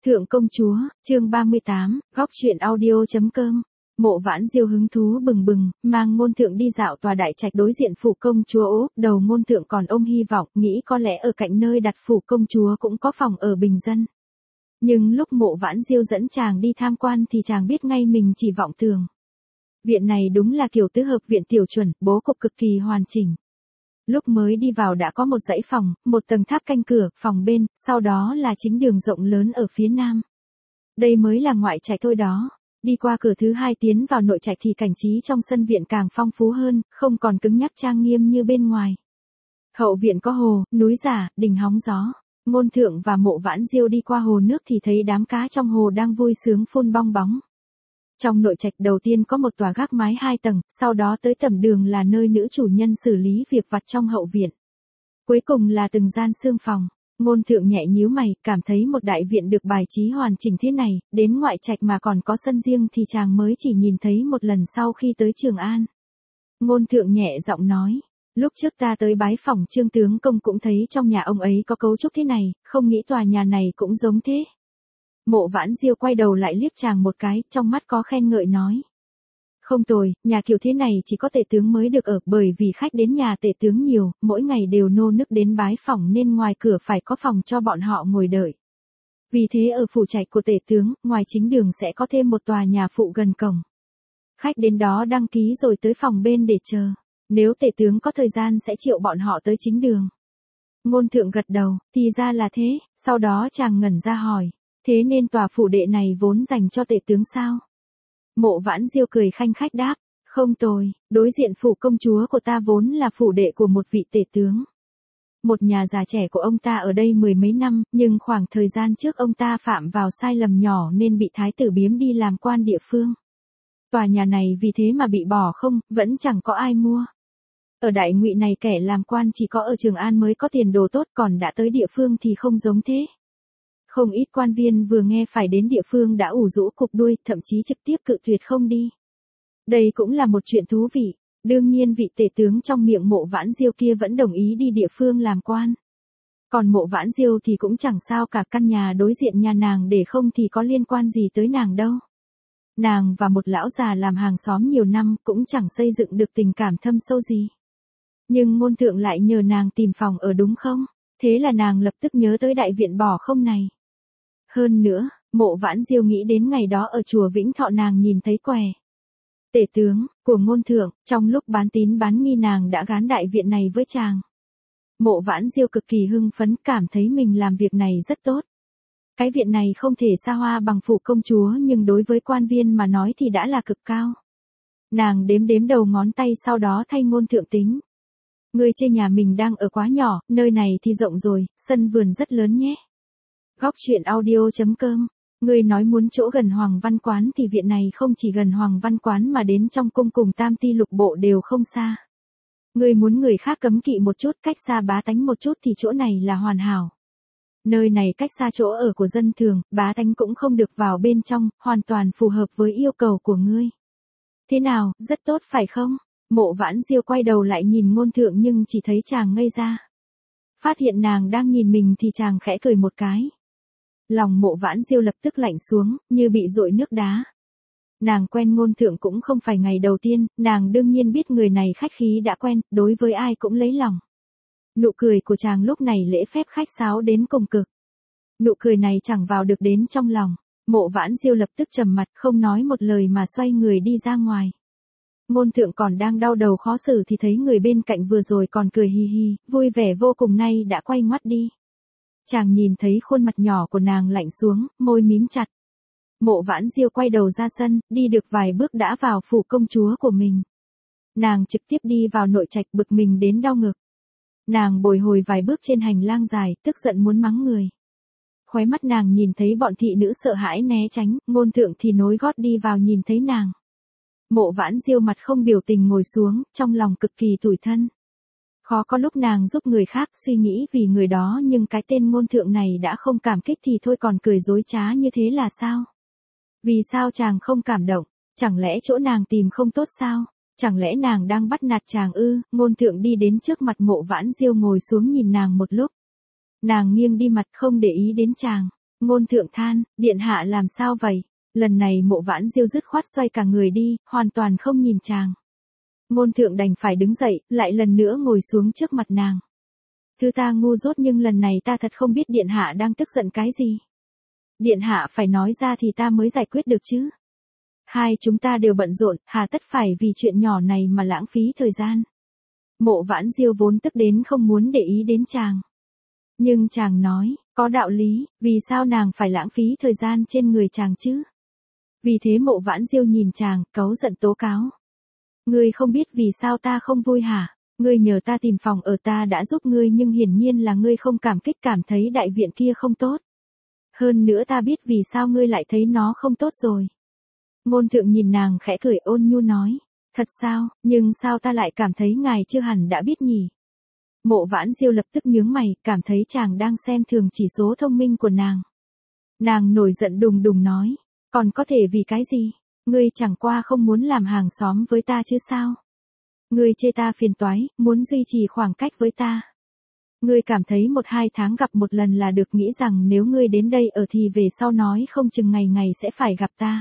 Thượng công chúa, chương 38, góc truyện audio.com. Mộ Vãn Diêu hứng thú bừng bừng, mang ngôn thượng đi dạo tòa đại trạch đối diện phủ công chúa Úc, đầu ngôn thượng còn ôm hy vọng, nghĩ có lẽ ở cạnh nơi đặt phủ công chúa cũng có phòng ở bình dân. Nhưng lúc Mộ Vãn Diêu dẫn chàng đi tham quan thì chàng biết ngay mình chỉ vọng tưởng. Viện này đúng là kiểu tứ hợp viện tiểu chuẩn, bố cục cực kỳ hoàn chỉnh. Lúc mới đi vào đã có một dãy phòng, một tầng tháp canh cửa, phòng bên, sau đó là chính đường rộng lớn ở phía nam. Đây mới là ngoại trạch thôi đó. Đi qua cửa thứ hai tiến vào nội trạch thì cảnh trí trong sân viện càng phong phú hơn, không còn cứng nhắc trang nghiêm như bên ngoài. Hậu viện có hồ, núi giả, đình hóng gió. Ngôn thượng và Mộ Vãn Diêu đi qua hồ nước thì thấy đám cá trong hồ đang vui sướng phun bong bóng. Trong nội trạch đầu tiên có một tòa gác mái 2 tầng, sau đó tới tầm đường là nơi nữ chủ nhân xử lý việc vặt trong hậu viện. Cuối cùng là từng gian xương phòng. Ngôn thượng nhẹ nhíu mày, cảm thấy một đại viện được bài trí hoàn chỉnh thế này, đến ngoại trạch mà còn có sân riêng thì chàng mới chỉ nhìn thấy một lần sau khi tới Trường An. Ngôn thượng nhẹ giọng nói, lúc trước ta tới bái phỏng Trương tướng công cũng thấy trong nhà ông ấy có cấu trúc thế này, không nghĩ tòa nhà này cũng giống thế. Mộ Vãn Diêu quay đầu lại liếc chàng một cái, trong mắt có khen ngợi nói. Không tồi, nhà kiểu thế này chỉ có tể tướng mới được ở, bởi vì khách đến nhà tể tướng nhiều, mỗi ngày đều nô nức đến bái phỏng nên ngoài cửa phải có phòng cho bọn họ ngồi đợi. Vì thế ở phủ trạch của tể tướng, ngoài chính đường sẽ có thêm một tòa nhà phụ gần cổng. Khách đến đó đăng ký rồi tới phòng bên để chờ. Nếu tể tướng có thời gian sẽ triệu bọn họ tới chính đường. Ngôn thượng gật đầu, thì ra là thế, sau đó chàng ngẩn ra hỏi. Thế nên tòa phủ đệ này vốn dành cho tể tướng sao? Mộ Vãn Diêu cười khanh khách đáp, không tồi, đối diện phủ công chúa của ta vốn là phủ đệ của một vị tể tướng. Một nhà già trẻ của ông ta ở đây 10 mấy năm, nhưng khoảng thời gian trước ông ta phạm vào sai lầm nhỏ nên bị thái tử biếm đi làm quan địa phương. Tòa nhà này vì thế mà bị bỏ không, vẫn chẳng có ai mua. Ở Đại Ngụy này kẻ làm quan chỉ có ở Trường An mới có tiền đồ tốt, còn đã tới địa phương thì không giống thế. Không ít quan viên vừa nghe phải đến địa phương đã ủ rũ cụp đuôi, thậm chí trực tiếp cự tuyệt không đi. Đây cũng là một chuyện thú vị, đương nhiên vị tể tướng trong miệng Mộ Vãn Diêu kia vẫn đồng ý đi địa phương làm quan. Còn Mộ Vãn Diêu thì cũng chẳng sao cả, căn nhà đối diện nhà nàng để không thì có liên quan gì tới nàng đâu. Nàng và một lão già làm hàng xóm nhiều năm cũng chẳng xây dựng được tình cảm thâm sâu gì. Nhưng ngôn thượng lại nhờ nàng tìm phòng ở đúng không? Thế là nàng lập tức nhớ tới đại viện bỏ không này. Hơn nữa, Mộ Vãn Diêu nghĩ đến ngày đó ở chùa Vĩnh Thọ nàng nhìn thấy quẻ tể tướng của ngôn thượng, trong lúc bán tín bán nghi nàng đã gán đại viện này với chàng. Mộ Vãn Diêu cực kỳ hưng phấn, cảm thấy mình làm việc này rất tốt. Cái viện này không thể xa hoa bằng phủ công chúa nhưng đối với quan viên mà nói thì đã là cực cao. Nàng đếm đếm đầu ngón tay sau đó thay ngôn thượng tính. Ngươi chê nhà mình đang ở quá nhỏ, nơi này thì rộng rồi, sân vườn rất lớn nhé. Góc truyện audio.com. Ngươi nói muốn chỗ gần Hoàng Văn Quán thì viện này không chỉ gần Hoàng Văn Quán mà đến trong cung cùng Tam Ti Lục Bộ đều không xa. Ngươi muốn người khác cấm kỵ một chút, cách xa bá tánh một chút thì chỗ này là hoàn hảo. Nơi này cách xa chỗ ở của dân thường, bá tánh cũng không được vào bên trong, hoàn toàn phù hợp với yêu cầu của ngươi. Thế nào, rất tốt phải không? Mộ Vãn Diêu quay đầu lại nhìn ngôn thượng nhưng chỉ thấy chàng ngây ra. Phát hiện nàng đang nhìn mình thì chàng khẽ cười một cái. Lòng Mộ Vãn Diêu lập tức lạnh xuống, như bị dội nước đá. Nàng quen ngôn thượng cũng không phải ngày đầu tiên, nàng đương nhiên biết người này khách khí đã quen, đối với ai cũng lấy lòng. Nụ cười của chàng lúc này lễ phép khách sáo đến cùng cực. Nụ cười này chẳng vào được đến trong lòng. Mộ Vãn Diêu lập tức trầm mặt không nói một lời mà xoay người đi ra ngoài. Ngôn thượng còn đang đau đầu khó xử thì thấy người bên cạnh vừa rồi còn cười hi hi, vui vẻ vô cùng nay đã quay ngoắt đi. Chàng nhìn thấy khuôn mặt nhỏ của nàng lạnh xuống, môi mím chặt. Mộ Vãn Diêu quay đầu ra sân, đi được vài bước đã vào phủ công chúa của mình. Nàng trực tiếp đi vào nội trạch bực mình đến đau ngực. Nàng bồi hồi vài bước trên hành lang dài, tức giận muốn mắng người. Khóe mắt nàng nhìn thấy bọn thị nữ sợ hãi né tránh, ngôn thượng thì nối gót đi vào nhìn thấy nàng. Mộ Vãn Diêu mặt không biểu tình ngồi xuống, trong lòng cực kỳ tủi thân. Khó có lúc nàng giúp người khác suy nghĩ vì người đó nhưng cái tên ngôn thượng này đã không cảm kích thì thôi còn cười dối trá như thế là sao? Vì sao chàng không cảm động? Chẳng lẽ chỗ nàng tìm không tốt sao? Chẳng lẽ nàng đang bắt nạt chàng ư? Ngôn thượng đi đến trước mặt Mộ Vãn Diêu ngồi xuống nhìn nàng một lúc. Nàng nghiêng đi mặt không để ý đến chàng. Ngôn thượng than, điện hạ làm sao vậy? Lần này Mộ Vãn Diêu dứt khoát xoay cả người đi, hoàn toàn không nhìn chàng. Ngôn thượng đành phải đứng dậy, lại lần nữa ngồi xuống trước mặt nàng. Thứ ta ngu dốt nhưng lần này ta thật không biết điện hạ đang tức giận cái gì. Điện hạ phải nói ra thì ta mới giải quyết được chứ. Hai chúng ta đều bận rộn, hà tất phải vì chuyện nhỏ này mà lãng phí thời gian. Mộ Vãn Diêu vốn tức đến không muốn để ý đến chàng. Nhưng chàng nói, có đạo lý, vì sao nàng phải lãng phí thời gian trên người chàng chứ? Vì thế Mộ Vãn Diêu nhìn chàng, cáu giận tố cáo. Ngươi không biết vì sao ta không vui hả? Ngươi nhờ ta tìm phòng ở ta đã giúp ngươi nhưng hiển nhiên là ngươi không cảm kích cảm thấy đại viện kia không tốt. Hơn nữa ta biết vì sao ngươi lại thấy nó không tốt rồi. Ngôn thượng nhìn nàng khẽ cười ôn nhu nói. Thật sao, nhưng sao ta lại cảm thấy ngài chưa hẳn đã biết nhỉ? Mộ Vãn Diêu lập tức nhướng mày, cảm thấy chàng đang xem thường chỉ số thông minh của nàng. Nàng nổi giận đùng đùng nói. Còn có thể vì cái gì? Ngươi chẳng qua không muốn làm hàng xóm với ta chứ sao? Ngươi chê ta phiền toái, muốn duy trì khoảng cách với ta. Ngươi cảm thấy 1-2 tháng gặp một lần là được, nghĩ rằng nếu ngươi đến đây ở thì về sau nói không chừng ngày ngày sẽ phải gặp ta.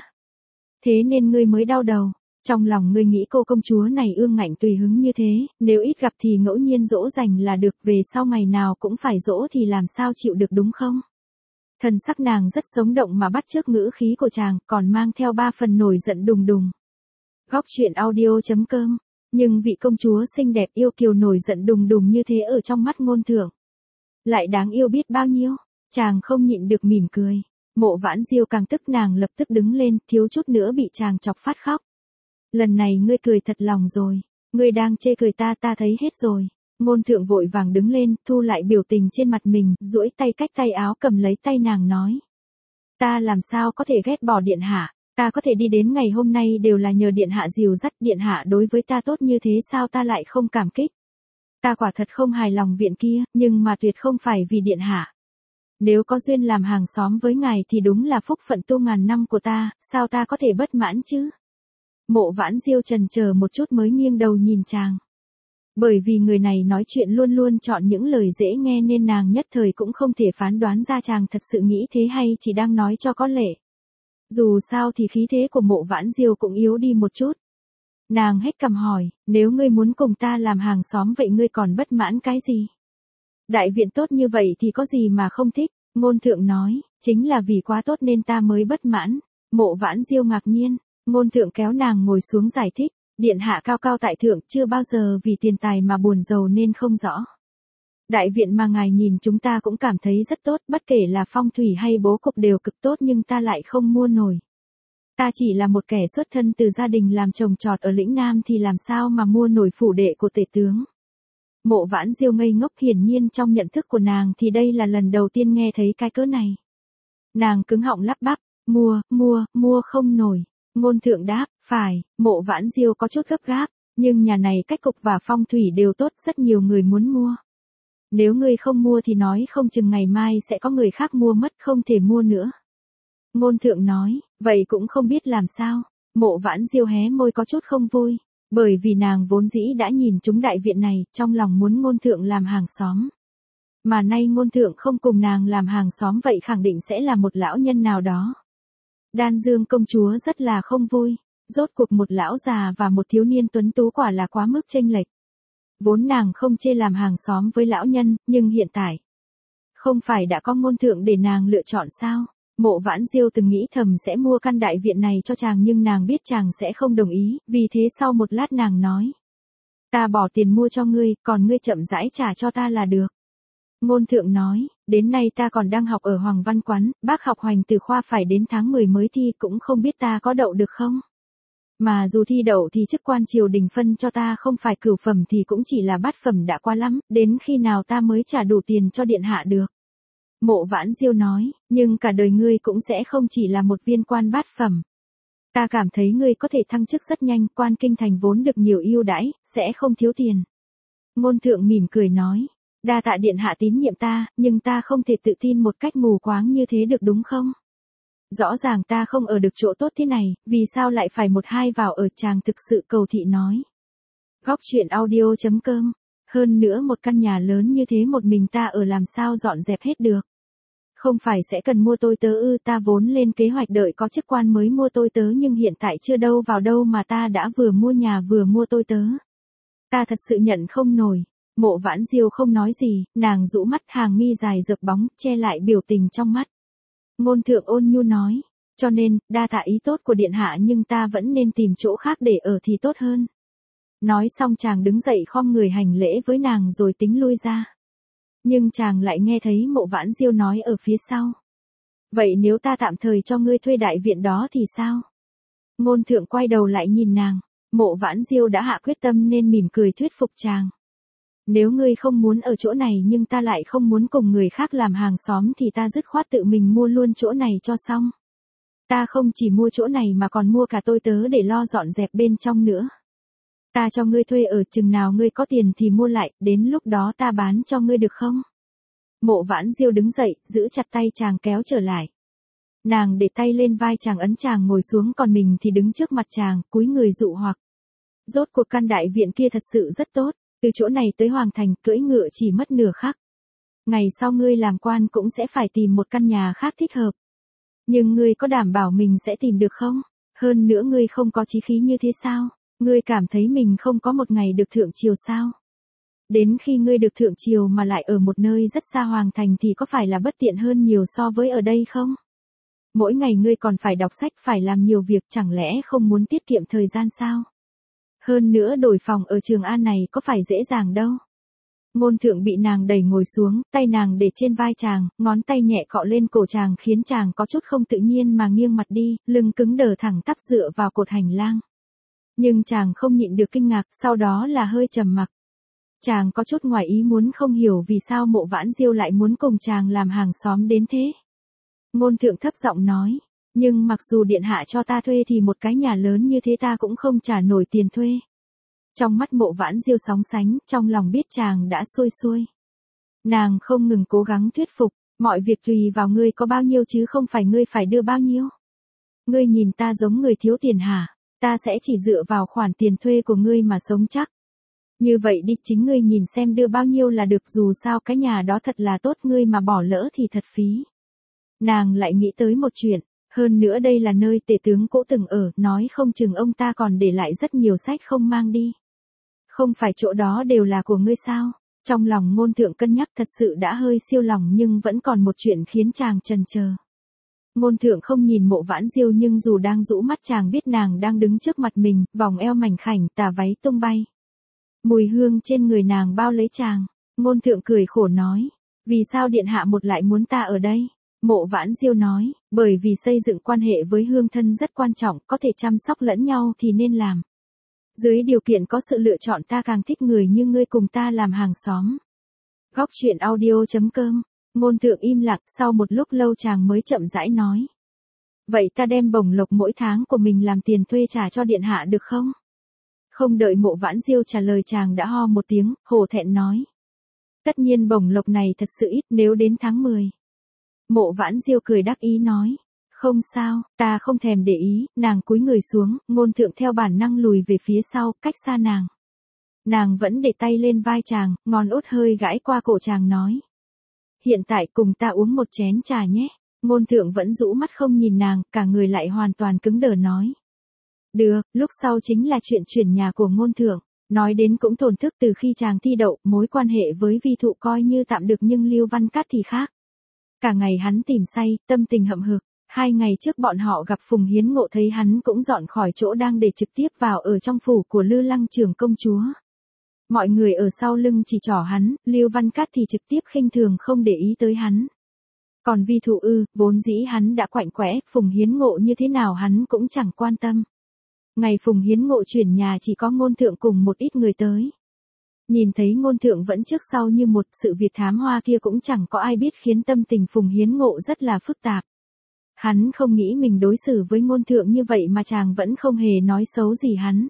Thế nên ngươi mới đau đầu. Trong lòng ngươi nghĩ cô công chúa này ương ngạnh tùy hứng như thế, nếu ít gặp thì ngẫu nhiên dỗ dành là được, về sau ngày nào cũng phải dỗ thì làm sao chịu được đúng không? Thần sắc nàng rất sống động mà bắt chước ngữ khí của chàng, còn mang theo 3 phần nổi giận đùng đùng. Góc truyện audio.com. Nhưng vị công chúa xinh đẹp yêu kiều nổi giận đùng đùng như thế ở trong mắt ngôn thượng. Lại đáng yêu biết bao nhiêu, chàng không nhịn được mỉm cười. Mộ Vãn Diêu càng tức nàng lập tức đứng lên, thiếu chút nữa bị chàng chọc phát khóc. Lần này ngươi cười thật lòng rồi, ngươi đang chê cười ta thấy hết rồi. Ngôn thượng vội vàng đứng lên, thu lại biểu tình trên mặt mình, duỗi tay cách tay áo cầm lấy tay nàng nói. Ta làm sao có thể ghét bỏ điện hạ, ta có thể đi đến ngày hôm nay đều là nhờ điện hạ dìu dắt, điện hạ đối với ta tốt như thế sao ta lại không cảm kích. Ta quả thật không hài lòng viện kia, nhưng mà tuyệt không phải vì điện hạ. Nếu có duyên làm hàng xóm với ngài thì đúng là phúc phận tu ngàn năm của ta, sao ta có thể bất mãn chứ? Mộ Vãn Diêu chần chờ một chút mới nghiêng đầu nhìn chàng. Bởi vì người này nói chuyện luôn luôn chọn những lời dễ nghe nên nàng nhất thời cũng không thể phán đoán ra chàng thật sự nghĩ thế hay chỉ đang nói cho có lệ. Dù sao thì khí thế của Mộ Vãn Diêu cũng yếu đi một chút. Nàng hét cằm hỏi, nếu ngươi muốn cùng ta làm hàng xóm vậy ngươi còn bất mãn cái gì? Đại viện tốt như vậy thì có gì mà không thích? Ngôn thượng nói, chính là vì quá tốt nên ta mới bất mãn. Mộ Vãn Diêu ngạc nhiên, ngôn thượng kéo nàng ngồi xuống giải thích. Điện hạ cao cao tại thượng chưa bao giờ vì tiền tài mà buồn giàu nên không rõ. Đại viện mà ngài nhìn chúng ta cũng cảm thấy rất tốt, bất kể là phong thủy hay bố cục đều cực tốt nhưng ta lại không mua nổi. Ta chỉ là một kẻ xuất thân từ gia đình làm trồng trọt ở lĩnh Nam thì làm sao mà mua nổi phủ đệ của tể tướng. Mộ Vãn Diêu ngây ngốc, hiển nhiên trong nhận thức của nàng thì đây là lần đầu tiên nghe thấy cái cớ này. Nàng cứng họng lắp bắp, mua không nổi. Ngôn thượng đáp, phải. Mộ Vãn Diêu có chút gấp gáp, nhưng nhà này cách cục và phong thủy đều tốt, rất nhiều người muốn mua. Nếu ngươi không mua thì nói không chừng ngày mai sẽ có người khác mua mất, không thể mua nữa. Ngôn thượng nói, vậy cũng không biết làm sao. Mộ Vãn Diêu hé môi có chút không vui, bởi vì nàng vốn dĩ đã nhìn trúng đại viện này, trong lòng muốn ngôn thượng làm hàng xóm. Mà nay ngôn thượng không cùng nàng làm hàng xóm vậy khẳng định sẽ là một lão nhân nào đó. Đan Dương công chúa rất là không vui, rốt cuộc một lão già và một thiếu niên tuấn tú quả là quá mức chênh lệch. Vốn nàng không chê làm hàng xóm với lão nhân, nhưng hiện tại, không phải đã có ngôn thượng để nàng lựa chọn sao? Mộ Vãn Diêu từng nghĩ thầm sẽ mua căn đại viện này cho chàng nhưng nàng biết chàng sẽ không đồng ý, vì thế sau một lát nàng nói. Ta bỏ tiền mua cho ngươi, còn ngươi chậm rãi trả cho ta là được. Ngôn thượng nói, đến nay ta còn đang học ở Hoàng Văn Quán, bác học Hoành từ khoa phải đến tháng 10 mới thi, cũng không biết ta có đậu được không? Mà dù thi đậu thì chức quan triều đình phân cho ta không phải cửu phẩm thì cũng chỉ là bát phẩm đã qua lắm, đến khi nào ta mới trả đủ tiền cho điện hạ được. Mộ Vãn Diêu nói, nhưng cả đời ngươi cũng sẽ không chỉ là một viên quan bát phẩm. Ta cảm thấy ngươi có thể thăng chức rất nhanh, quan kinh thành vốn được nhiều ưu đãi, sẽ không thiếu tiền. Ngôn thượng mỉm cười nói, đa tạ điện hạ tín nhiệm ta, nhưng ta không thể tự tin một cách mù quáng như thế được đúng không? Rõ ràng ta không ở được chỗ tốt thế này, vì sao lại phải một hai vào ở, chàng thực sự cầu thị nói. Góc truyện audio.com. Hơn nữa một căn nhà lớn như thế một mình ta ở làm sao dọn dẹp hết được. Không phải sẽ cần mua tôi tớ ư? Ta vốn lên kế hoạch đợi có chức quan mới mua tôi tớ nhưng hiện tại chưa đâu vào đâu mà ta đã vừa mua nhà vừa mua tôi tớ. Ta thật sự nhận không nổi. Mộ Vãn Diêu không nói gì, nàng rũ mắt, hàng mi dài rực bóng, che lại biểu tình trong mắt. Ngôn thượng ôn nhu nói, cho nên, đa tạ ý tốt của điện hạ nhưng ta vẫn nên tìm chỗ khác để ở thì tốt hơn. Nói xong chàng đứng dậy khom người hành lễ với nàng rồi tính lui ra. Nhưng chàng lại nghe thấy Mộ Vãn Diêu nói ở phía sau. Vậy nếu ta tạm thời cho ngươi thuê đại viện đó thì sao? Ngôn thượng quay đầu lại nhìn nàng, Mộ Vãn Diêu đã hạ quyết tâm nên mỉm cười thuyết phục chàng. Nếu ngươi không muốn ở chỗ này nhưng ta lại không muốn cùng người khác làm hàng xóm thì ta dứt khoát tự mình mua luôn chỗ này cho xong. Ta không chỉ mua chỗ này mà còn mua cả tôi tớ để lo dọn dẹp bên trong nữa. Ta cho ngươi thuê ở, chừng nào ngươi có tiền thì mua lại, đến lúc đó ta bán cho ngươi được không? Mộ Vãn Diêu đứng dậy, giữ chặt tay chàng kéo trở lại. Nàng để tay lên vai chàng ấn chàng ngồi xuống còn mình thì đứng trước mặt chàng, cúi người dụ hoặc. Rốt cuộc căn đại viện kia thật sự rất tốt, từ chỗ này tới Hoàng Thành cưỡi ngựa chỉ mất nửa khắc. Ngày sau ngươi làm quan cũng sẽ phải tìm một căn nhà khác thích hợp. Nhưng ngươi có đảm bảo mình sẽ tìm được không? Hơn nữa ngươi không có chí khí như thế sao? Ngươi cảm thấy mình không có một ngày được thượng triều sao? Đến khi ngươi được thượng triều mà lại ở một nơi rất xa Hoàng Thành thì có phải là bất tiện hơn nhiều so với ở đây không? Mỗi ngày ngươi còn phải đọc sách, phải làm nhiều việc, chẳng lẽ không muốn tiết kiệm thời gian sao? Hơn nữa đổi phòng ở Trường An này có phải dễ dàng đâu. Ngôn thượng bị nàng đẩy ngồi xuống, tay nàng để trên vai chàng, ngón tay nhẹ cọ lên cổ chàng khiến chàng có chút không tự nhiên mà nghiêng mặt đi, lưng cứng đờ thẳng tắp dựa vào cột hành lang. Nhưng chàng không nhịn được kinh ngạc, sau đó là hơi trầm mặc. Chàng có chút ngoài ý muốn, không hiểu vì sao Mộ Vãn Diêu lại muốn cùng chàng làm hàng xóm đến thế. Ngôn thượng thấp giọng nói, nhưng mặc dù điện hạ cho ta thuê thì một cái nhà lớn như thế ta cũng không trả nổi tiền thuê. Trong mắt Mộ Vãn Diêu sóng sánh, trong lòng biết chàng đã xuôi xuôi. Nàng không ngừng cố gắng thuyết phục, mọi việc tùy vào ngươi có bao nhiêu chứ không phải ngươi phải đưa bao nhiêu. Ngươi nhìn ta giống người thiếu tiền hả? Ta sẽ chỉ dựa vào khoản tiền thuê của ngươi mà sống chắc. Như vậy đi, chính ngươi nhìn xem đưa bao nhiêu là được, dù sao cái nhà đó thật là tốt, ngươi mà bỏ lỡ thì thật phí. Nàng lại nghĩ tới một chuyện, hơn nữa đây là nơi tể tướng Cỗ từng ở, nói không chừng ông ta còn để lại rất nhiều sách không mang đi. Không phải chỗ đó đều là của ngươi sao? Trong lòng Ngôn thượng cân nhắc, thật sự đã hơi siêu lòng nhưng vẫn còn một chuyện khiến chàng chần chờ. Ngôn thượng không nhìn Mộ Vãn Diêu nhưng dù đang rũ mắt chàng biết nàng đang đứng trước mặt mình, vòng eo mảnh khảnh, tà váy tung bay. Mùi hương trên người nàng bao lấy chàng. Ngôn thượng cười khổ nói, vì sao điện hạ một lại muốn ta ở đây? Mộ Vãn Diêu nói, bởi vì xây dựng quan hệ với hương thân rất quan trọng, có thể chăm sóc lẫn nhau thì nên làm. Dưới điều kiện có sự lựa chọn ta càng thích người như ngươi cùng ta làm hàng xóm. Góc truyện audio.com. Ngôn thượng im lặng, sau một lúc lâu chàng mới chậm rãi nói. Vậy ta đem bổng lộc mỗi tháng của mình làm tiền thuê trả cho điện hạ được không? Không đợi Mộ Vãn Diêu trả lời chàng đã ho một tiếng, hổ thẹn nói. Tất nhiên bổng lộc này thật sự ít, nếu đến tháng 10. Mộ Vãn Diêu cười đắc ý nói. Không sao, ta không thèm để ý. Nàng cúi người xuống, Ngôn thượng theo bản năng lùi về phía sau, cách xa nàng. Nàng vẫn để tay lên vai chàng, ngón út hơi gãi qua cổ chàng nói. Hiện tại cùng ta uống một chén trà nhé. Ngôn thượng vẫn rũ mắt không nhìn nàng, cả người lại hoàn toàn cứng đờ nói. Được, lúc sau chính là chuyện chuyển nhà của Ngôn thượng. Nói đến cũng thổn thức, từ khi chàng thi đậu, mối quan hệ với vi thụ coi như tạm được nhưng Lưu Văn Cát thì khác. Cả ngày hắn tìm say, tâm tình hậm hực. 2 ngày trước bọn họ gặp Phùng Hiến Ngộ, thấy hắn cũng dọn khỏi chỗ đang để trực tiếp vào ở trong phủ của Lư Lăng trưởng công chúa. Mọi người ở sau lưng chỉ trỏ hắn, Lưu Văn Cát thì trực tiếp khinh thường không để ý tới hắn. Còn vi thụ vốn dĩ hắn đã quạnh quẽ, Phùng Hiến Ngộ như thế nào hắn cũng chẳng quan tâm. Ngày Phùng Hiến Ngộ chuyển nhà chỉ có Ngôn thượng cùng một ít người tới. Nhìn thấy Ngôn thượng vẫn trước sau như một, sự việc thám hoa kia cũng chẳng có ai biết, khiến tâm tình Phùng Hiến Ngộ rất là phức tạp. Hắn không nghĩ mình đối xử với Ngôn thượng như vậy mà chàng vẫn không hề nói xấu gì hắn.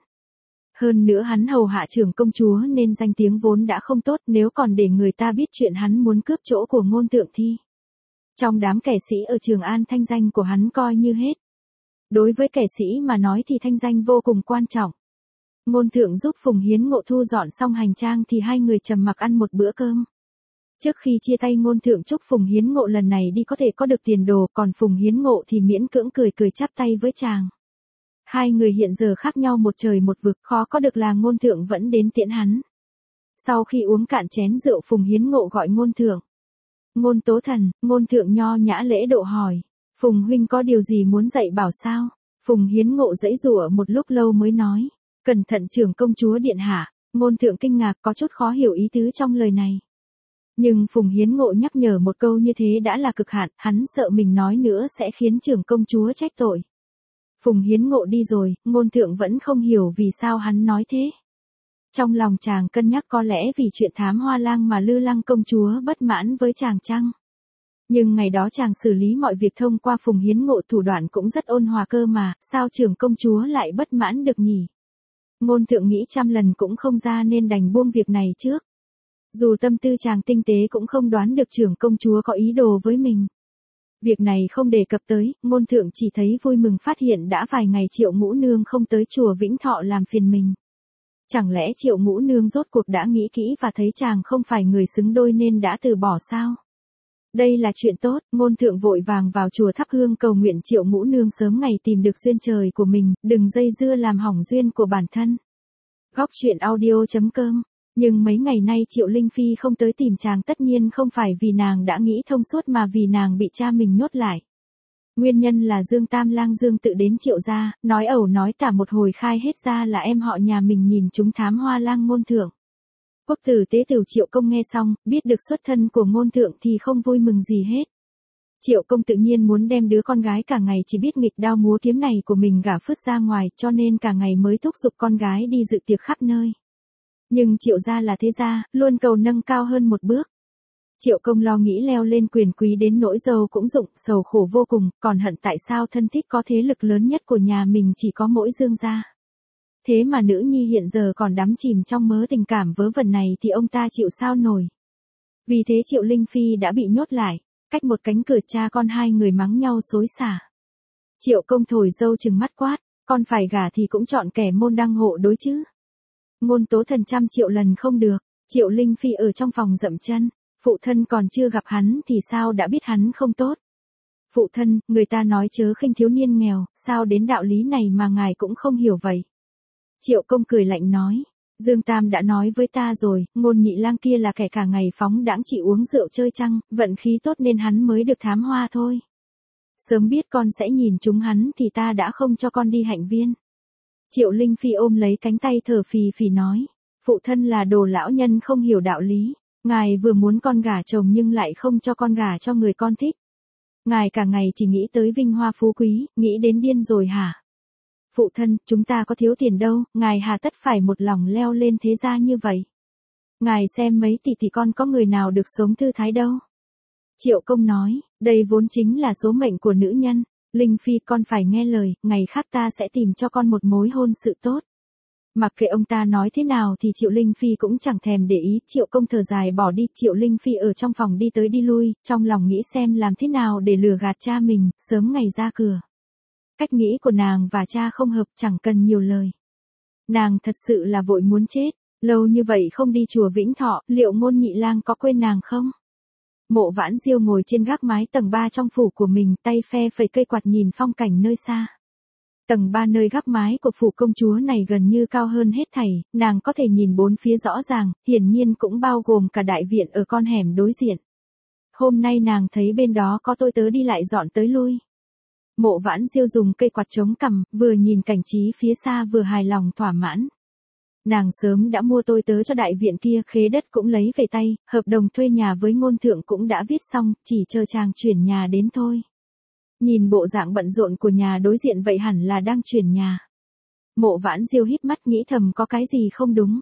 Hơn nữa hắn hầu hạ trưởng công chúa nên danh tiếng vốn đã không tốt, nếu còn để người ta biết chuyện hắn muốn cướp chỗ của Ngôn thượng thì. Trong đám kẻ sĩ ở Trường An thanh danh của hắn coi như hết. Đối với kẻ sĩ mà nói thì thanh danh vô cùng quan trọng. Ngôn thượng giúp Phùng Hiến Ngộ thu dọn xong hành trang thì hai người trầm mặc ăn một bữa cơm. Trước khi chia tay Ngôn Thượng chúc Phùng Hiến Ngộ lần này đi có thể có được tiền đồ, còn Phùng Hiến Ngộ thì miễn cưỡng cười cười chắp tay với chàng. Hai người hiện giờ khác nhau một trời một vực, khó có được là Ngôn Thượng vẫn đến tiễn hắn. Sau khi uống cạn chén rượu, Phùng Hiến Ngộ gọi Ngôn Thượng. Ngôn Tố Thần. Ngôn Thượng nho nhã lễ độ hỏi. Phùng huynh có điều gì muốn dạy bảo sao? Phùng Hiến Ngộ giãy giụa một lúc lâu mới nói. Cẩn thận trưởng công chúa điện hạ. Ngôn Thượng kinh ngạc, có chút khó hiểu ý tứ trong lời này. Nhưng Phùng Hiến Ngộ nhắc nhở một câu như thế đã là cực hạn, hắn sợ mình nói nữa sẽ khiến trưởng công chúa trách tội. Phùng Hiến Ngộ đi rồi, Ngôn Thượng vẫn không hiểu vì sao hắn nói thế. Trong lòng chàng cân nhắc có lẽ vì chuyện Thám Hoa Lang mà Lư Lăng công chúa bất mãn với chàng chăng? Nhưng ngày đó chàng xử lý mọi việc thông qua Phùng Hiến Ngộ thủ đoạn cũng rất ôn hòa cơ mà, sao trưởng công chúa lại bất mãn được nhỉ? Ngôn Thượng nghĩ trăm lần cũng không ra nên đành buông việc này trước. Dù tâm tư chàng tinh tế cũng không đoán được trưởng công chúa có ý đồ với mình. Việc này không đề cập tới, Ngôn Thượng chỉ thấy vui mừng phát hiện đã vài ngày Triệu Ngũ Nương không tới chùa Vĩnh Thọ làm phiền mình. Chẳng lẽ Triệu Ngũ Nương rốt cuộc đã nghĩ kỹ và thấy chàng không phải người xứng đôi nên đã từ bỏ sao? Đây là chuyện tốt, Ngôn Thượng vội vàng vào chùa thắp hương cầu nguyện Triệu Ngũ Nương sớm ngày tìm được duyên trời của mình, đừng dây dưa làm hỏng duyên của bản thân. Góc truyện audio.com. Nhưng mấy ngày nay Triệu Linh Phi không tới tìm chàng tất nhiên không phải vì nàng đã nghĩ thông suốt mà vì nàng bị cha mình nhốt lại. Nguyên nhân là Dương Tam Lang Dương tự đến Triệu gia, nói ẩu nói tả một hồi khai hết ra là em họ nhà mình nhìn chúng Thám Hoa Lang Ngôn Thượng. Quốc tử tế tiểu Triệu Công nghe xong, biết được xuất thân của Ngôn Thượng thì không vui mừng gì hết. Triệu Công tự nhiên muốn đem đứa con gái cả ngày chỉ biết nghịch đao múa kiếm này của mình gả phứt ra ngoài, cho nên cả ngày mới thúc giục con gái đi dự tiệc khắp nơi. Nhưng Triệu gia là thế gia, luôn cầu nâng cao hơn một bước. Triệu Công lo nghĩ leo lên quyền quý đến nỗi giàu cũng dụng, sầu khổ vô cùng, còn hận tại sao thân thích có thế lực lớn nhất của nhà mình chỉ có mỗi Dương gia. Thế mà nữ nhi hiện giờ còn đắm chìm trong mớ tình cảm vớ vẩn này thì ông ta chịu sao nổi. Vì thế Triệu Linh Phi đã bị nhốt lại, cách một cánh cửa cha con hai người mắng nhau xối xả. Triệu Công thổi dâu trừng mắt quát, con phải gả thì cũng chọn kẻ môn đăng hộ đối chứ. Ngôn Tố Thần 100 triệu lần không được. Triệu Linh Phi ở trong phòng dậm chân, phụ thân còn chưa gặp hắn thì sao đã biết hắn không tốt. Phụ thân, người ta nói chớ khinh thiếu niên nghèo, sao đến đạo lý này mà ngài cũng không hiểu vậy. Triệu Công cười lạnh nói, Dương Tam đã nói với ta rồi, Ngôn Nhị Lang kia là kẻ cả ngày phóng đãng chỉ uống rượu chơi trăng, vận khí tốt nên hắn mới được thám hoa thôi. Sớm biết con sẽ nhìn chúng hắn thì ta đã không cho con đi hạnh viên. Triệu Linh Phi ôm lấy cánh tay thở phì phì nói, phụ thân là đồ lão nhân không hiểu đạo lý, ngài vừa muốn con gả chồng nhưng lại không cho con gả cho người con thích. Ngài cả ngày chỉ nghĩ tới vinh hoa phú quý, nghĩ đến điên rồi hả? Phụ thân, chúng ta có thiếu tiền đâu, ngài hà tất phải một lòng leo lên thế gia như vậy. Ngài xem mấy tỷ tỷ con có người nào được sống thư thái đâu. Triệu Công nói, đây vốn chính là số mệnh của nữ nhân. Linh Phi con phải nghe lời, ngày khác ta sẽ tìm cho con một mối hôn sự tốt. Mặc kệ ông ta nói thế nào thì Triệu Linh Phi cũng chẳng thèm để ý. Triệu Công thở dài bỏ đi. Triệu Linh Phi ở trong phòng đi tới đi lui, trong lòng nghĩ xem làm thế nào để lừa gạt cha mình, sớm ngày ra cửa. Cách nghĩ của nàng và cha không hợp, chẳng cần nhiều lời. Nàng thật sự là vội muốn chết, lâu như vậy không đi chùa Vĩnh Thọ, liệu Ngôn Nhị Lang có quên nàng không? Mộ Vãn Diêu ngồi trên gác mái tầng 3 trong phủ của mình, tay phe phẩy cây quạt nhìn phong cảnh nơi xa. Tầng 3 nơi gác mái của phủ công chúa này gần như cao hơn hết thảy, nàng có thể nhìn bốn phía rõ ràng, hiển nhiên cũng bao gồm cả đại viện ở con hẻm đối diện. Hôm nay nàng thấy bên đó có tôi tớ đi lại dọn tới lui. Mộ Vãn Diêu dùng cây quạt chống cằm, vừa nhìn cảnh trí phía xa vừa hài lòng thỏa mãn. Nàng sớm đã mua tôi tớ cho đại viện kia, khế đất cũng lấy về tay, hợp đồng thuê nhà với Ngôn Thượng cũng đã viết xong, chỉ chờ chàng chuyển nhà đến thôi. Nhìn bộ dạng bận rộn của nhà đối diện vậy hẳn là đang chuyển nhà. Mộ Vãn Diêu híp mắt nghĩ thầm có cái gì không đúng.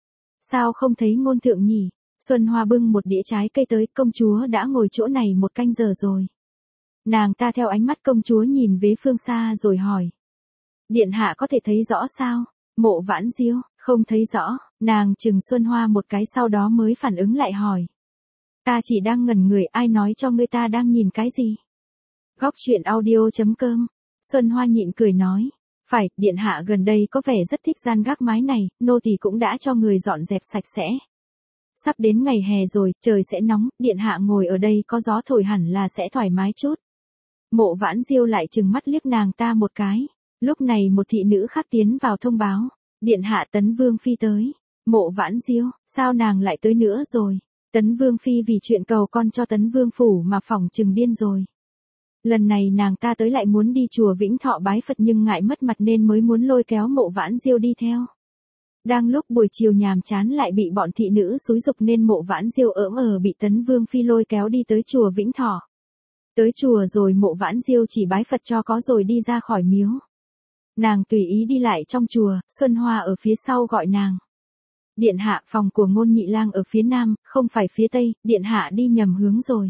Sao không thấy Ngôn Thượng nhỉ? Xuân Hoa bưng một đĩa trái cây tới, công chúa đã ngồi chỗ này 1 canh giờ rồi. Nàng ta theo ánh mắt công chúa nhìn về phương xa rồi hỏi. Điện hạ có thể thấy rõ sao? Mộ Vãn Diêu, không thấy rõ, nàng chừng Xuân Hoa một cái sau đó mới phản ứng lại hỏi. Ta chỉ đang ngẩn người, ai nói cho ngươi ta đang nhìn cái gì? Góc truyện audio.com. Xuân Hoa nhịn cười nói. Phải, điện hạ gần đây có vẻ rất thích gian gác mái này, nô tỳ cũng đã cho người dọn dẹp sạch sẽ. Sắp đến ngày hè rồi, trời sẽ nóng, điện hạ ngồi ở đây có gió thổi hẳn là sẽ thoải mái chút. Mộ Vãn Diêu lại trừng mắt liếc nàng ta một cái. Lúc này một thị nữ khác tiến vào thông báo. Điện hạ Tấn Vương Phi tới. Mộ Vãn Diêu, sao nàng lại tới nữa rồi? Tấn Vương Phi vì chuyện cầu con cho Tấn Vương Phủ mà phỏng chừng điên rồi. Lần này nàng ta tới lại muốn đi chùa Vĩnh Thọ bái Phật nhưng ngại mất mặt nên mới muốn lôi kéo Mộ Vãn Diêu đi theo. Đang lúc buổi chiều nhàm chán lại bị bọn thị nữ xúi giục nên Mộ Vãn Diêu bị Tấn Vương Phi lôi kéo đi tới chùa Vĩnh Thọ. Tới chùa rồi Mộ Vãn Diêu chỉ bái Phật cho có rồi đi ra khỏi miếu. Nàng tùy ý đi lại trong chùa, Xuân Hoa ở phía sau gọi nàng. Điện hạ, phòng của Ngôn Nhị Lang ở phía nam, không phải phía tây, điện hạ đi nhầm hướng rồi.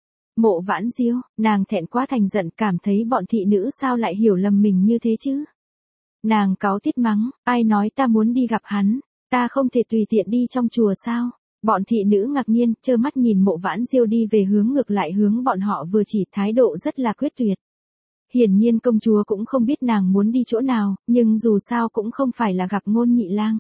Mộ Vãn Diêu, nàng thẹn quá thành giận cảm thấy bọn thị nữ sao lại hiểu lầm mình như thế chứ. Nàng cáu tiết mắng, ai nói ta muốn đi gặp hắn, ta không thể tùy tiện đi trong chùa sao. Bọn thị nữ ngạc nhiên, trơ mắt nhìn Mộ Vãn Diêu đi về hướng ngược lại hướng bọn họ vừa chỉ, thái độ rất là quyết tuyệt. Hiển nhiên công chúa cũng không biết nàng muốn đi chỗ nào, nhưng dù sao cũng không phải là gặp Ngôn Nhị Lang.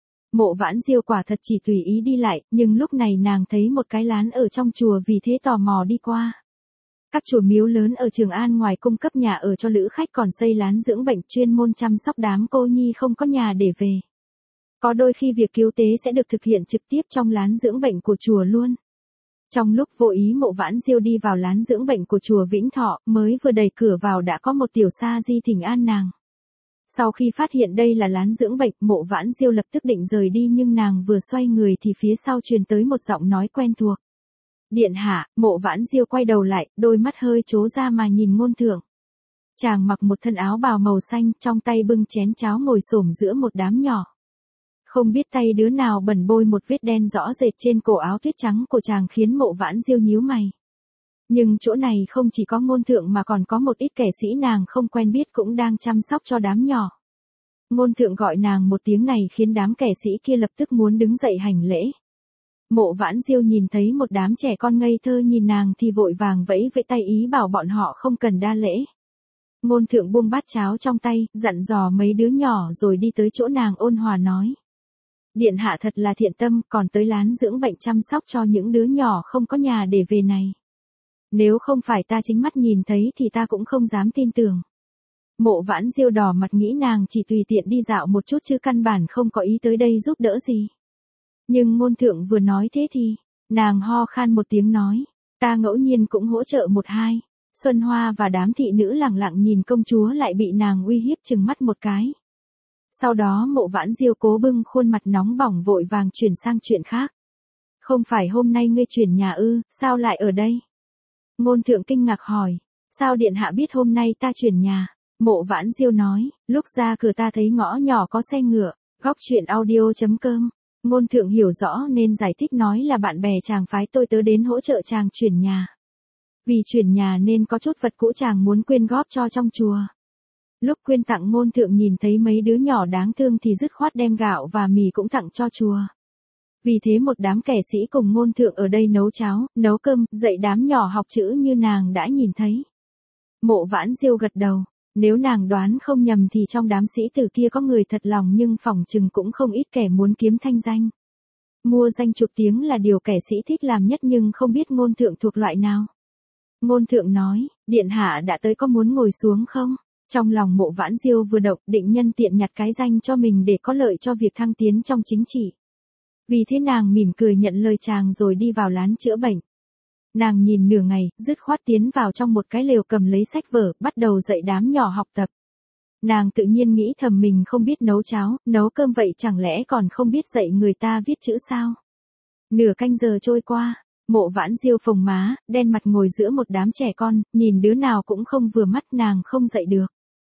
Mộ Vãn Diêu quả thật chỉ tùy ý đi lại, nhưng lúc này nàng thấy một cái lán ở trong chùa vì thế tò mò đi qua. Các chùa miếu lớn ở Trường An ngoài cung cấp nhà ở cho lữ khách còn xây lán dưỡng bệnh chuyên môn chăm sóc đám cô nhi không có nhà để về. Có đôi khi việc cứu tế sẽ được thực hiện trực tiếp trong lán dưỡng bệnh của chùa luôn. Trong lúc vô ý Mộ Vãn Diêu đi vào lán dưỡng bệnh của chùa Vĩnh Thọ, mới vừa đẩy cửa vào đã có một tiểu sa di thỉnh an nàng. Sau khi phát hiện đây là lán dưỡng bệnh, Mộ Vãn Diêu lập tức định rời đi nhưng nàng vừa xoay người thì phía sau truyền tới một giọng nói quen thuộc. Điện hạ, Mộ Vãn Diêu quay đầu lại, đôi mắt hơi trố ra mà nhìn Ngôn Thượng. Chàng mặc một thân áo bào màu xanh, trong tay bưng chén cháo ngồi xổm giữa một đám nhỏ. Không biết tay đứa nào bẩn bôi một vết đen rõ rệt trên cổ áo tuyết trắng của chàng khiến Mộ Vãn Diêu nhíu mày. Nhưng chỗ này không chỉ có Ngôn Thượng mà còn có một ít kẻ sĩ nàng không quen biết cũng đang chăm sóc cho đám nhỏ. Ngôn Thượng gọi nàng một tiếng này khiến đám kẻ sĩ kia lập tức muốn đứng dậy hành lễ. Mộ Vãn Diêu nhìn thấy một đám trẻ con ngây thơ nhìn nàng thì vội vàng vẫy vẫy tay ý bảo bọn họ không cần đa lễ. Ngôn Thượng buông bát cháo trong tay, dặn dò mấy đứa nhỏ rồi đi tới chỗ nàng ôn hòa nói. Điện hạ thật là thiện tâm, còn tới lán dưỡng bệnh chăm sóc cho những đứa nhỏ không có nhà để về này. Nếu không phải ta chính mắt nhìn thấy thì ta cũng không dám tin tưởng. Mộ Vãn Diêu đỏ mặt nghĩ nàng chỉ tùy tiện đi dạo một chút chứ căn bản không có ý tới đây giúp đỡ gì. Nhưng Ngôn Thượng vừa nói thế thì, nàng ho khan một tiếng nói, ta ngẫu nhiên cũng hỗ trợ một hai. Xuân Hoa và đám thị nữ lẳng lặng nhìn công chúa lại bị nàng uy hiếp trừng mắt một cái. Sau đó Mộ Vãn Diêu cố bưng khuôn mặt nóng bỏng vội vàng chuyển sang chuyện khác. Không phải hôm nay ngươi chuyển nhà ư, sao lại ở đây? Ngôn Thượng kinh ngạc hỏi, sao điện hạ biết hôm nay ta chuyển nhà? Mộ Vãn Diêu nói, lúc ra cửa ta thấy ngõ nhỏ có xe ngựa. Góc truyện audio.com. Ngôn Thượng hiểu rõ nên giải thích nói là bạn bè chàng phái tôi tớ đến hỗ trợ chàng chuyển nhà. Vì chuyển nhà nên có chút vật cũ chàng muốn quyên góp cho trong chùa. Lúc quyên tặng Ngôn Thượng nhìn thấy mấy đứa nhỏ đáng thương thì dứt khoát đem gạo và mì cũng tặng cho chùa. Vì thế một đám kẻ sĩ cùng Ngôn Thượng ở đây nấu cháo, nấu cơm, dạy đám nhỏ học chữ như nàng đã nhìn thấy. Mộ Vãn Diêu gật đầu, nếu nàng đoán không nhầm thì trong đám sĩ tử kia có người thật lòng nhưng phỏng chừng cũng không ít kẻ muốn kiếm thanh danh. Mua danh chụp tiếng là điều kẻ sĩ thích làm nhất nhưng không biết Ngôn Thượng thuộc loại nào. Ngôn Thượng nói, điện hạ đã tới có muốn ngồi xuống không? Trong lòng Mộ Vãn Diêu vừa động định nhân tiện nhặt cái danh cho mình để có lợi cho việc thăng tiến trong chính trị. Vì thế nàng mỉm cười nhận lời chàng rồi đi vào lán chữa bệnh. Nàng nhìn nửa ngày, dứt khoát tiến vào trong một cái lều cầm lấy sách vở, bắt đầu dạy đám nhỏ học tập. Nàng tự nhiên nghĩ thầm mình không biết nấu cháo, nấu cơm vậy chẳng lẽ còn không biết dạy người ta viết chữ sao? Nửa canh giờ trôi qua, Mộ Vãn Diêu phồng má, đen mặt ngồi giữa một đám trẻ con, nhìn đứa nào cũng không vừa mắt nàng không dạy được.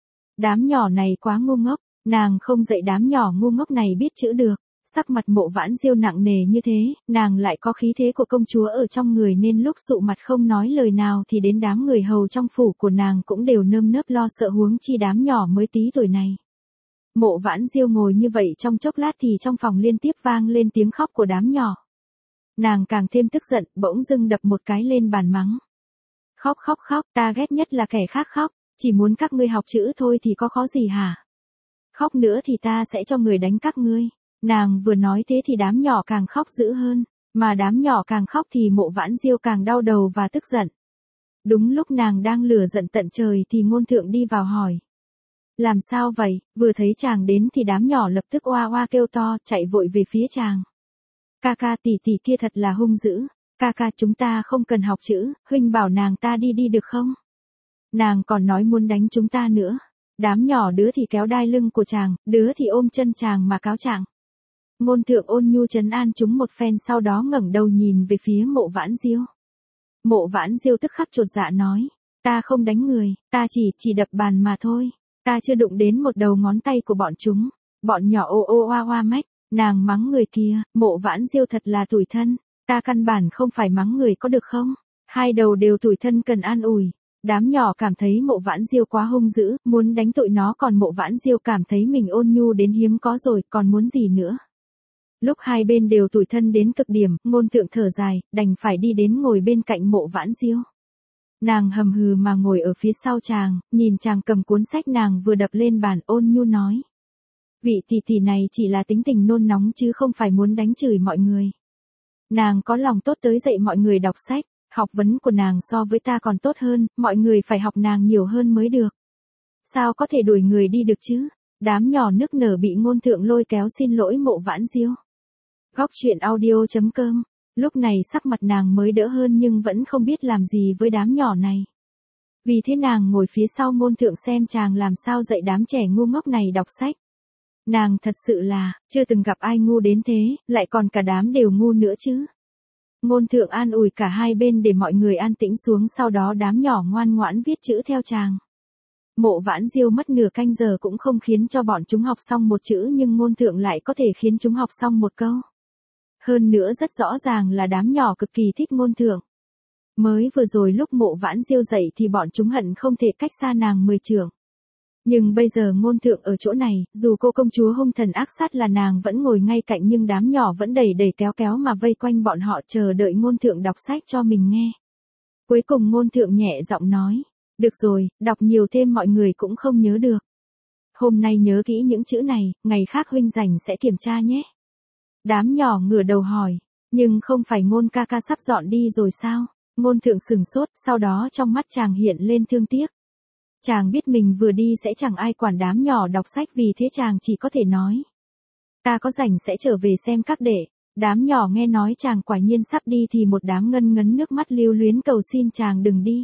Đám nhỏ này quá ngu ngốc, nàng không dạy đám nhỏ ngu ngốc này biết chữ được. Sắc mặt Mộ Vãn Diêu nặng nề như thế, nàng lại có khí thế của công chúa ở trong người nên lúc sụ mặt không nói lời nào thì đến đám người hầu trong phủ của nàng cũng đều nơm nớp lo sợ huống chi đám nhỏ mới tí tuổi này. Mộ Vãn Diêu ngồi như vậy trong chốc lát thì trong phòng liên tiếp vang lên tiếng khóc của đám nhỏ. Nàng càng thêm tức giận, bỗng dưng đập một cái lên bàn mắng. Khóc khóc khóc, ta ghét nhất là kẻ khác khóc, chỉ muốn các ngươi học chữ thôi thì có khó gì hả? Khóc nữa thì ta sẽ cho người đánh các ngươi. Nàng vừa nói thế thì đám nhỏ càng khóc dữ hơn. Mà đám nhỏ càng khóc thì Mộ Vãn Diêu càng đau đầu và tức giận. Đúng lúc nàng đang lửa giận tận trời thì Ngôn Thượng đi vào hỏi. Làm sao vậy? Vừa thấy chàng đến thì đám nhỏ lập tức oa oa kêu to, chạy vội về phía chàng. Ca ca, tỷ tỷ kia thật là hung dữ. Ca ca, chúng ta không cần học chữ, huynh bảo nàng ta đi đi được không? Nàng còn nói muốn đánh chúng ta nữa. Đám nhỏ đứa thì kéo đai lưng của chàng, đứa thì ôm chân chàng mà cáo trạng. Ngôn Thượng ôn nhu trấn an chúng một phen, sau đó ngẩng đầu nhìn về phía Mộ Vãn Diêu. Mộ Vãn Diêu tức khắc chột dạ nói, ta không đánh người, ta chỉ đập bàn mà thôi, ta chưa đụng đến một đầu ngón tay của bọn chúng. Bọn nhỏ ô ô oa oa mách, nàng mắng người kia, Mộ Vãn Diêu thật là tủi thân, ta căn bản không phải mắng người có được không? Hai đầu đều tủi thân cần an ủi. Đám nhỏ cảm thấy Mộ Vãn Diêu quá hung dữ, muốn đánh tội nó, còn Mộ Vãn Diêu cảm thấy mình ôn nhu đến hiếm có rồi, còn muốn gì nữa. Lúc hai bên đều tủi thân đến cực điểm, Ngôn Thượng thở dài, đành phải đi đến ngồi bên cạnh Mộ Vãn Diêu. Nàng hầm hừ mà ngồi ở phía sau chàng, nhìn chàng cầm cuốn sách nàng vừa đập lên bàn, ôn nhu nói. Vị tỷ tỷ này chỉ là tính tình nôn nóng chứ không phải muốn đánh chửi mọi người. Nàng có lòng tốt tới dạy mọi người đọc sách, học vấn của nàng so với ta còn tốt hơn, mọi người phải học nàng nhiều hơn mới được. Sao có thể đuổi người đi được chứ? Đám nhỏ nức nở bị Ngôn Thượng lôi kéo xin lỗi Mộ Vãn Diêu. Góc truyện audio.com. Lúc này sắc mặt nàng mới đỡ hơn nhưng vẫn không biết làm gì với đám nhỏ này. Vì thế nàng ngồi phía sau Ngôn Thượng xem chàng làm sao dạy đám trẻ ngu ngốc này đọc sách. Nàng thật sự là, chưa từng gặp ai ngu đến thế, lại còn cả đám đều ngu nữa chứ. Ngôn Thượng an ủi cả hai bên để mọi người an tĩnh xuống, sau đó đám nhỏ ngoan ngoãn viết chữ theo chàng. Mộ Vãn Diêu mất nửa canh giờ cũng không khiến cho bọn chúng học xong một chữ, nhưng Ngôn Thượng lại có thể khiến chúng học xong một câu. Hơn nữa rất rõ ràng là đám nhỏ cực kỳ thích Ngôn Thượng. Mới vừa rồi lúc Mộ Vãn Diêu dạy thì bọn chúng hận không thể cách xa nàng 10 trượng. Nhưng bây giờ Ngôn Thượng ở chỗ này, dù cô công chúa hung thần ác sát là nàng vẫn ngồi ngay cạnh, nhưng đám nhỏ vẫn đẩy đẩy kéo kéo mà vây quanh bọn họ chờ đợi Ngôn Thượng đọc sách cho mình nghe. Cuối cùng Ngôn Thượng nhẹ giọng nói, được rồi, đọc nhiều thêm mọi người cũng không nhớ được. Hôm nay nhớ kỹ những chữ này, ngày khác huynh rảnh sẽ kiểm tra nhé. Đám nhỏ ngửa đầu hỏi, nhưng không phải Ngôn ca ca sắp dọn đi rồi sao? Ngôn Thượng sừng sốt, sau đó trong mắt chàng hiện lên thương tiếc. Chàng biết mình vừa đi sẽ chẳng ai quản đám nhỏ đọc sách, vì thế chàng chỉ có thể nói. Ta có rảnh sẽ trở về xem các đệ. Đám nhỏ nghe nói chàng quả nhiên sắp đi thì một đám ngân ngấn nước mắt lưu luyến cầu xin chàng đừng đi.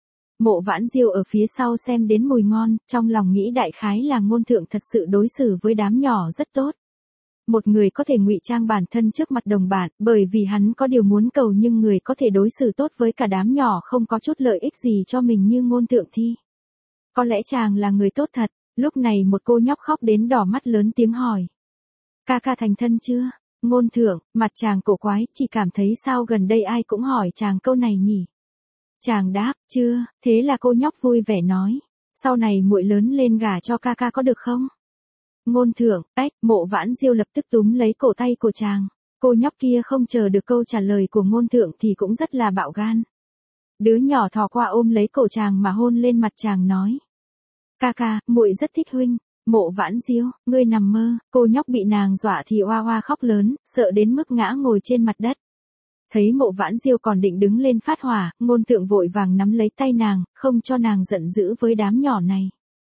Mộ Vãn Diêu ở phía sau xem đến mùi ngon, trong lòng nghĩ đại khái là Ngôn Thượng thật sự đối xử với đám nhỏ rất tốt. Một người có thể ngụy trang bản thân trước mặt đồng bạn, bởi vì hắn có điều muốn cầu, nhưng người có thể đối xử tốt với cả đám nhỏ không có chút lợi ích gì cho mình như Ngôn Thượng thì có lẽ chàng là người tốt thật. Lúc này một cô nhóc khóc đến đỏ mắt lớn tiếng hỏi. Ca ca thành thân chưa? Ngôn Thượng, mặt chàng cổ quái, chỉ cảm thấy sao gần đây ai cũng hỏi chàng câu này nhỉ? Chàng đáp, chưa, thế là cô nhóc vui vẻ nói. Sau này muội lớn lên gả cho ca ca có được không? Ngôn Thượng, Mộ Vãn Diêu lập tức túm lấy cổ tay của chàng. Cô nhóc kia không chờ được câu trả lời của Ngôn Thượng thì cũng rất là bạo gan. Đứa nhỏ thò qua ôm lấy cổ chàng mà hôn lên mặt chàng nói. Ca ca, muội rất thích huynh. Mộ Vãn Diêu, ngươi nằm mơ. Cô nhóc bị nàng dọa thì oa oa khóc lớn, sợ đến mức ngã ngồi trên mặt đất. Thấy Mộ Vãn Diêu còn định đứng lên phát hỏa, Ngôn Thượng vội vàng nắm lấy tay nàng, không cho nàng giận dữ với đám nhỏ này.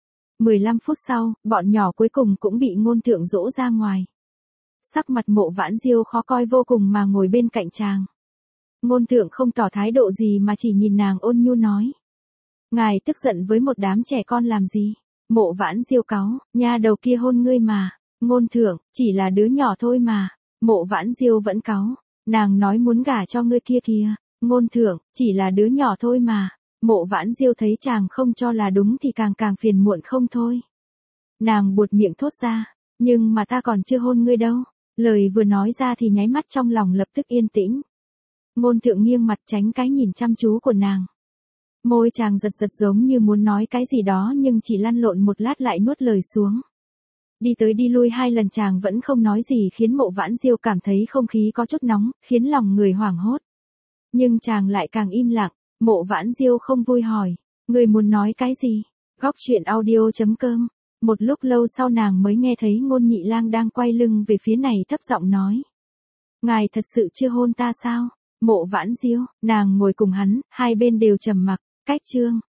15 phút sau, bọn nhỏ cuối cùng cũng bị Ngôn Thượng dỗ ra ngoài. Sắc mặt Mộ Vãn Diêu khó coi vô cùng mà ngồi bên cạnh chàng. Ngôn Thượng không tỏ thái độ gì mà chỉ nhìn nàng ôn nhu nói. Ngài tức giận với một đám trẻ con làm gì? Mộ Vãn Diêu cáu, nha đầu kia hôn ngươi mà. Ngôn Thượng, chỉ là đứa nhỏ thôi mà. Mộ Vãn Diêu vẫn cáu, nàng nói muốn gả cho ngươi kia kìa. Ngôn Thượng, chỉ là đứa nhỏ thôi mà. Mộ Vãn Diêu thấy chàng không cho là đúng thì càng phiền muộn không thôi. Nàng buột miệng thốt ra, nhưng mà ta còn chưa hôn ngươi đâu. Lời vừa nói ra thì nháy mắt trong lòng lập tức yên tĩnh. Ngôn Thượng nghiêng mặt tránh cái nhìn chăm chú của nàng. Môi chàng giật giật giống như muốn nói cái gì đó nhưng chỉ lăn lộn một lát lại nuốt lời xuống. Đi tới đi lui 2 lần chàng vẫn không nói gì, khiến Mộ Vãn Diêu cảm thấy không khí có chút nóng, khiến lòng người hoảng hốt. Nhưng chàng lại càng im lặng. Mộ Vãn Diêu không vui hỏi, ngươi muốn nói cái gì? Góc truyện audio.com. Một lúc lâu sau nàng mới nghe thấy Ngôn Nhị Lang đang quay lưng về phía này thấp giọng nói. Ngài thật sự chưa hôn ta sao? Mộ Vãn Diêu, nàng ngồi cùng hắn, hai bên đều trầm mặc, cách chương.